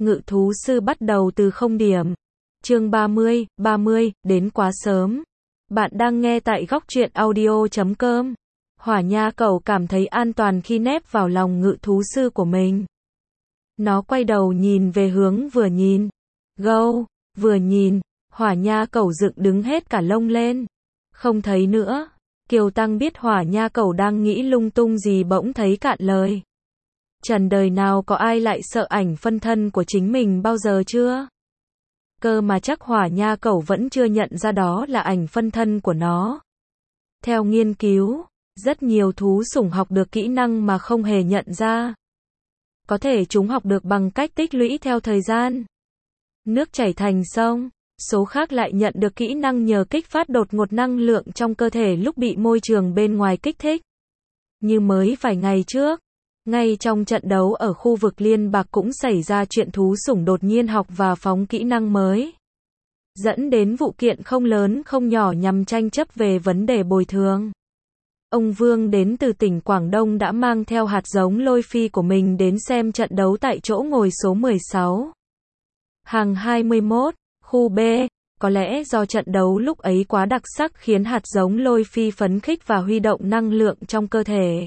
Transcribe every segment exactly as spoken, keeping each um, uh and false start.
Ngự thú sư bắt đầu từ không điểm. Chương ba mươi, ba mươi, đến quá sớm. Bạn đang nghe tại góc truyện audio chấm com. Hỏa nha cẩu cảm thấy an toàn khi nép vào lòng ngự thú sư của mình. Nó quay đầu nhìn về hướng vừa nhìn. Gâu, vừa nhìn, hỏa nha cẩu dựng đứng hết cả lông lên. Không thấy nữa. Kiều Tăng biết hỏa nha cẩu đang nghĩ lung tung gì bỗng thấy cạn lời. Trần đời nào có ai lại sợ ảnh phân thân của chính mình bao giờ chưa? Cơ mà chắc hỏa nha cẩu vẫn chưa nhận ra đó là ảnh phân thân của nó. Theo nghiên cứu, rất nhiều thú sủng học được kỹ năng mà không hề nhận ra. Có thể chúng học được bằng cách tích lũy theo thời gian. Nước chảy thành sông, số khác lại nhận được kỹ năng nhờ kích phát đột ngột năng lượng trong cơ thể lúc bị môi trường bên ngoài kích thích. Như mới vài ngày trước, ngay trong trận đấu ở khu vực liên bạc cũng xảy ra chuyện thú sủng đột nhiên học và phóng kỹ năng mới. Dẫn đến vụ kiện không lớn không nhỏ nhằm tranh chấp về vấn đề bồi thường. Ông Vương đến từ tỉnh Quảng Đông đã mang theo hạt giống lôi phi của mình đến xem trận đấu tại chỗ ngồi số mười sáu. Hàng hai mươi mốt, khu B, có lẽ do trận đấu lúc ấy quá đặc sắc khiến hạt giống lôi phi phấn khích và huy động năng lượng trong cơ thể.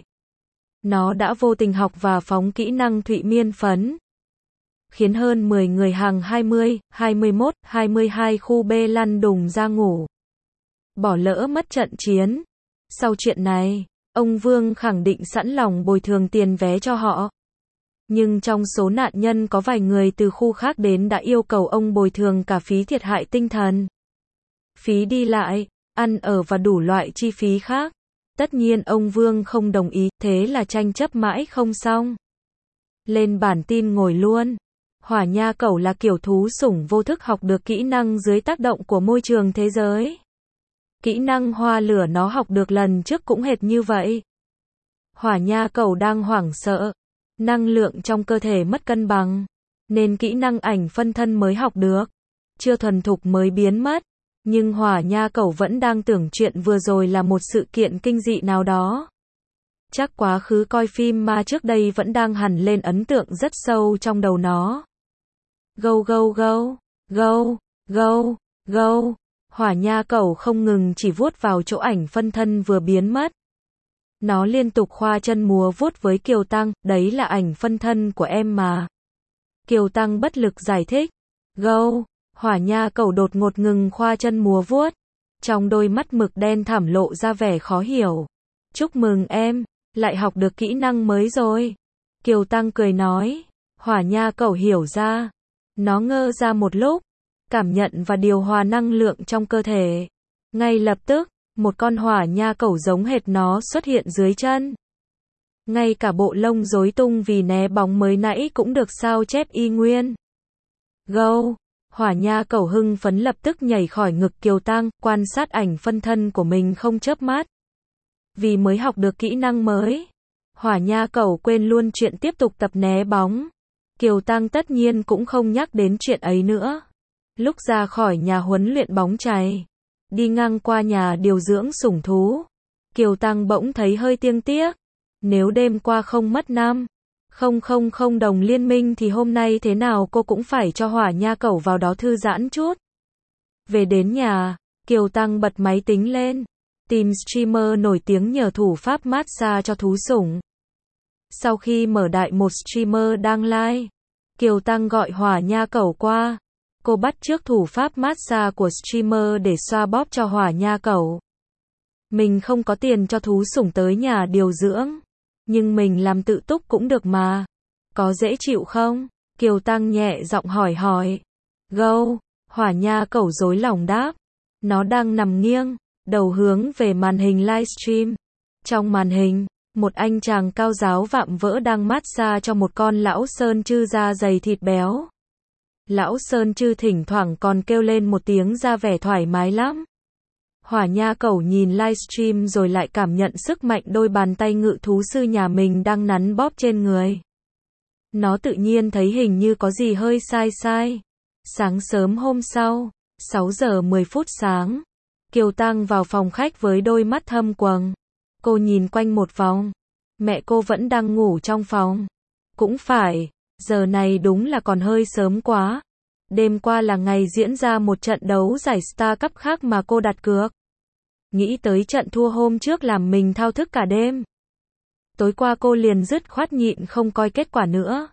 Nó đã vô tình học và phóng kỹ năng Thụy Miên phấn. Khiến hơn mười người hàng hai mươi, hai mươi mốt, hai mươi hai khu B lăn đùng ra ngủ. Bỏ lỡ mất trận chiến. Sau chuyện này, ông Vương khẳng định sẵn lòng bồi thường tiền vé cho họ. Nhưng trong số nạn nhân có vài người từ khu khác đến đã yêu cầu ông bồi thường cả phí thiệt hại tinh thần, phí đi lại, ăn ở và đủ loại chi phí khác. Tất nhiên ông Vương không đồng ý, thế là tranh chấp mãi không xong. Lên bản tin ngồi luôn. Hỏa nha cẩu là kiểu thú sủng vô thức học được kỹ năng dưới tác động của môi trường thế giới. Kỹ năng hoa lửa nó học được lần trước cũng hệt như vậy. Hỏa nha cẩu đang hoảng sợ. Năng lượng trong cơ thể mất cân bằng. Nên kỹ năng ảnh phân thân mới học được. Chưa thuần thục mới biến mất. Nhưng hỏa nha cẩu vẫn đang tưởng chuyện vừa rồi là một sự kiện kinh dị nào đó. Chắc quá khứ coi phim ma trước đây vẫn đang hằn lên ấn tượng rất sâu trong đầu nó. Gâu gâu gâu, gâu, gâu, gâu. Hỏa nha cẩu không ngừng chỉ vuốt vào chỗ ảnh phân thân vừa biến mất. Nó liên tục khoa chân múa vuốt với Kiều Tăng, đấy là ảnh phân thân của em mà. Kiều Tăng bất lực giải thích. Gâu, hỏa nha cẩu đột ngột ngừng khoa chân múa vuốt. Trong đôi mắt mực đen thẳm lộ ra vẻ khó hiểu. Chúc mừng em, lại học được kỹ năng mới rồi. Kiều Tăng cười nói. Hỏa nha cẩu hiểu ra. Nó ngơ ra một lúc. Cảm nhận và điều hòa năng lượng trong cơ thể. Ngay lập tức, một con hỏa nha cẩu giống hệt nó xuất hiện dưới chân. Ngay cả bộ lông rối tung vì né bóng mới nãy cũng được sao chép y nguyên. Gâu, hỏa nha cẩu hưng phấn lập tức nhảy khỏi ngực Kiều Tăng, quan sát ảnh phân thân của mình không chớp mắt. Vì mới học được kỹ năng mới, hỏa nha cẩu quên luôn chuyện tiếp tục tập né bóng. Kiều Tăng tất nhiên cũng không nhắc đến chuyện ấy nữa. Lúc ra khỏi nhà huấn luyện bóng chày, đi ngang qua nhà điều dưỡng sủng thú, Kiều Tăng bỗng thấy hơi tiếc tiếc. Nếu đêm qua không mất năm không không không đồng liên minh thì hôm nay thế nào cô cũng phải cho hỏa nha cẩu vào đó thư giãn chút. Về đến nhà, Kiều Tăng bật máy tính lên, tìm streamer nổi tiếng nhờ thủ pháp massage cho thú sủng. Sau khi mở đại một streamer đang live, Kiều Tăng gọi hỏa nha cẩu qua. Cô bắt chước thủ pháp massage của streamer để xoa bóp cho hỏa nha cẩu. Mình không có tiền cho thú sủng tới nhà điều dưỡng, nhưng mình làm tự túc cũng được mà. Có dễ chịu không? Kiều Tăng nhẹ giọng hỏi hỏi. Gâu, hỏa nha cẩu rối lòng đáp. Nó đang nằm nghiêng, đầu hướng về màn hình livestream. Trong màn hình, một anh chàng cao giáo vạm vỡ đang massage cho một con lão sơn chư da dày thịt béo. Lão sơn chư thỉnh thoảng còn kêu lên một tiếng ra vẻ thoải mái lắm. Hỏa nha cẩu nhìn livestream rồi lại cảm nhận sức mạnh đôi bàn tay ngự thú sư nhà mình đang nắn bóp trên người. Nó tự nhiên thấy hình như có gì hơi sai sai. Sáng sớm hôm sau, sáu giờ mười phút sáng, Kiều Tăng vào phòng khách với đôi mắt thâm quầng. Cô nhìn quanh một vòng. Mẹ cô vẫn đang ngủ trong phòng. Cũng phải, Giờ này đúng là còn hơi sớm quá. Đêm qua là ngày diễn ra một trận đấu giải Star Cup khác mà cô đặt cược. Nghĩ tới trận thua hôm trước làm mình thao thức cả đêm. Tối qua cô liền dứt khoát nhịn không coi kết quả nữa.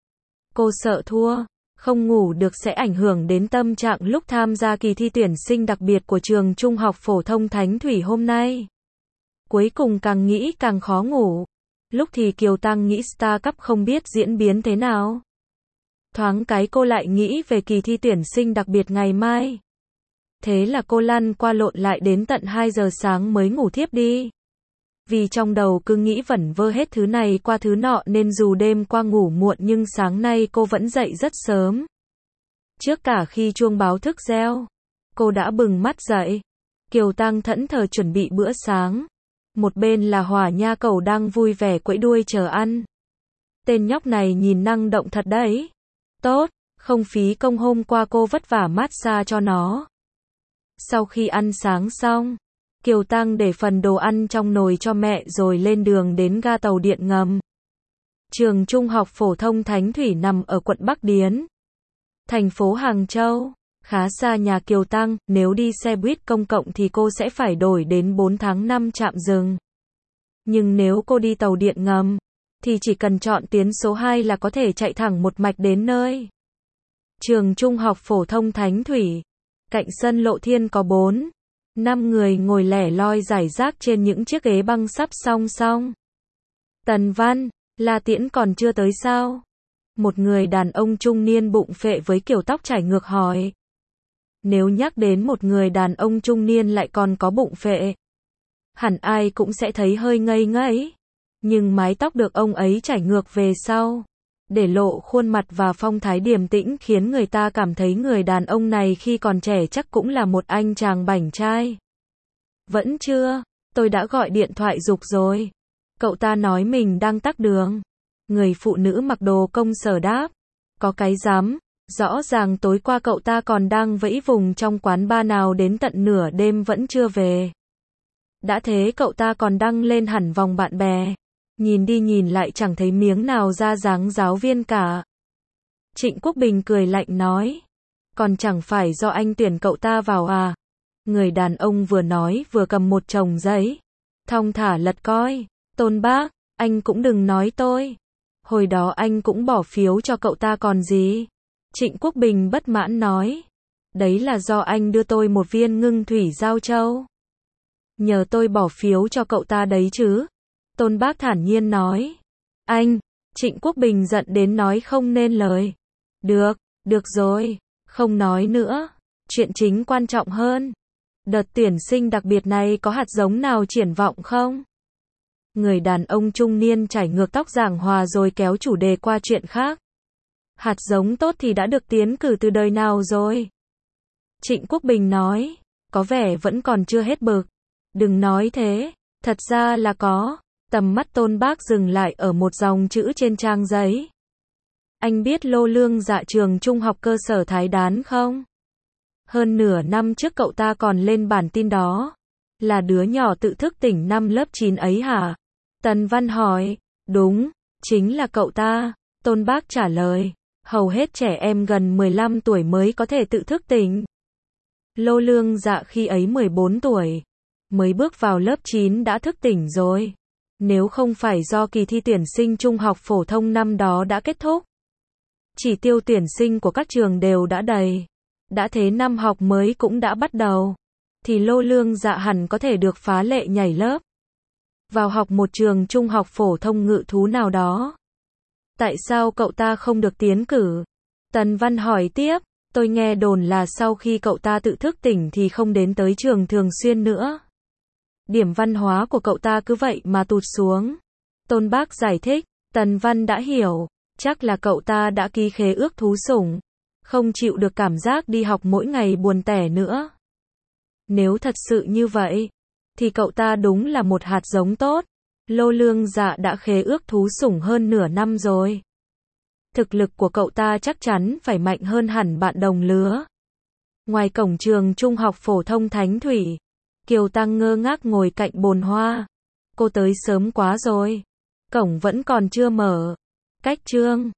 Cô sợ thua, không ngủ được sẽ ảnh hưởng đến tâm trạng lúc tham gia kỳ thi tuyển sinh đặc biệt của trường Trung học phổ thông Thánh Thủy hôm nay. Cuối cùng càng nghĩ càng khó ngủ. Lúc thì Kiều Tăng nghĩ Star Cup không biết diễn biến thế nào. Thoáng cái cô lại nghĩ về kỳ thi tuyển sinh đặc biệt ngày mai. Thế là cô lăn qua lộn lại đến tận hai giờ sáng mới ngủ thiếp đi. Vì trong đầu cứ nghĩ vẩn vơ hết thứ này qua thứ nọ nên dù đêm qua ngủ muộn nhưng sáng nay cô vẫn dậy rất sớm. Trước cả khi chuông báo thức reo, cô đã bừng mắt dậy. Kiều Tăng thẫn thờ chuẩn bị bữa sáng. Một bên là Hỏa Nha Cẩu đang vui vẻ quẫy đuôi chờ ăn. Tên nhóc này nhìn năng động thật đấy. Tốt, không phí công hôm qua cô vất vả massage cho nó. Sau khi ăn sáng xong, Kiều Tăng để phần đồ ăn trong nồi cho mẹ rồi lên đường đến ga tàu điện ngầm. Trường Trung học phổ thông Thánh Thủy nằm ở quận Bắc Điến, thành phố Hàng Châu, khá xa nhà Kiều Tăng, nếu đi xe buýt công cộng thì cô sẽ phải đổi đến bốn tháng năm trạm dừng. Nhưng nếu cô đi tàu điện ngầm, thì chỉ cần chọn tuyến số hai là có thể chạy thẳng một mạch đến nơi. Trường Trung học phổ thông Thánh Thủy, cạnh sân Lộ Thiên có bốn, năm người ngồi lẻ loi rải rác trên những chiếc ghế băng sắp song song. Tần Văn, La Tiễn còn chưa tới sao? Một người đàn ông trung niên bụng phệ với kiểu tóc chải ngược hỏi. Nếu nhắc đến một người đàn ông trung niên lại còn có bụng phệ, hẳn ai cũng sẽ thấy hơi ngây ngấy. Nhưng mái tóc được ông ấy chải ngược về sau, để lộ khuôn mặt và phong thái điềm tĩnh khiến người ta cảm thấy người đàn ông này khi còn trẻ chắc cũng là một anh chàng bảnh trai. Vẫn chưa, tôi đã gọi điện thoại giục rồi. Cậu ta nói mình đang tắc đường. Người phụ nữ mặc đồ công sở đáp. Có cái dám, rõ ràng tối qua cậu ta còn đang vẫy vùng trong quán bar nào đến tận nửa đêm vẫn chưa về. Đã thế cậu ta còn đăng lên hẳn vòng bạn bè. Nhìn đi nhìn lại chẳng thấy miếng nào ra dáng giáo viên cả. Trịnh Quốc Bình cười lạnh nói. Còn chẳng phải do anh tuyển cậu ta vào à? Người đàn ông vừa nói vừa cầm một chồng giấy. Thong thả lật coi. Tôn bác, anh cũng đừng nói tôi. Hồi đó anh cũng bỏ phiếu cho cậu ta còn gì. Trịnh Quốc Bình bất mãn nói. Đấy là do anh đưa tôi một viên ngưng thủy giao châu. Nhờ tôi bỏ phiếu cho cậu ta đấy chứ. Tôn bác thản nhiên nói. Anh, Trịnh Quốc Bình giận đến nói không nên lời. Được, được rồi, không nói nữa. Chuyện chính quan trọng hơn. Đợt tuyển sinh đặc biệt này có hạt giống nào triển vọng không? Người đàn ông trung niên chải ngược tóc giảng hòa rồi kéo chủ đề qua chuyện khác. Hạt giống tốt thì đã được tiến cử từ đời nào rồi? Trịnh Quốc Bình nói. Có vẻ vẫn còn chưa hết bực. Đừng nói thế, thật ra là có. Tầm mắt Tôn bác dừng lại ở một dòng chữ trên trang giấy. Anh biết Lô Lương Dạ trường trung học cơ sở Thái Đán không? Hơn nửa năm trước cậu ta còn lên bản tin đó. Là đứa nhỏ tự thức tỉnh năm lớp chín ấy hả? Tần Văn hỏi. Đúng, chính là cậu ta. Tôn bác trả lời. Hầu hết trẻ em gần mười lăm tuổi mới có thể tự thức tỉnh. Lô Lương Dạ khi ấy mười bốn tuổi. Mới bước vào lớp chín đã thức tỉnh rồi. Nếu không phải do kỳ thi tuyển sinh trung học phổ thông năm đó đã kết thúc, chỉ tiêu tuyển sinh của các trường đều đã đầy, đã thế năm học mới cũng đã bắt đầu, thì Lô Lương Dạ hẳn có thể được phá lệ nhảy lớp, vào học một trường trung học phổ thông ngự thú nào đó. Tại sao cậu ta không được tiến cử? Tần Văn hỏi tiếp. Tôi nghe đồn là sau khi cậu ta tự thức tỉnh thì không đến tới trường thường xuyên nữa. Điểm văn hóa của cậu ta cứ vậy mà tụt xuống. Tôn bác giải thích. Tần Văn đã hiểu. Chắc là cậu ta đã ký khế ước thú sủng. Không chịu được cảm giác đi học mỗi ngày buồn tẻ nữa. Nếu thật sự như vậy, thì cậu ta đúng là một hạt giống tốt. Lô Lương Dạ đã khế ước thú sủng hơn nửa năm rồi. Thực lực của cậu ta chắc chắn phải mạnh hơn hẳn bạn đồng lứa. Ngoài cổng trường trung học phổ thông Thánh Thủy, Kiều Tăng ngơ ngác ngồi cạnh bồn hoa. Cô tới sớm quá rồi. Cổng vẫn còn chưa mở. Cách Trương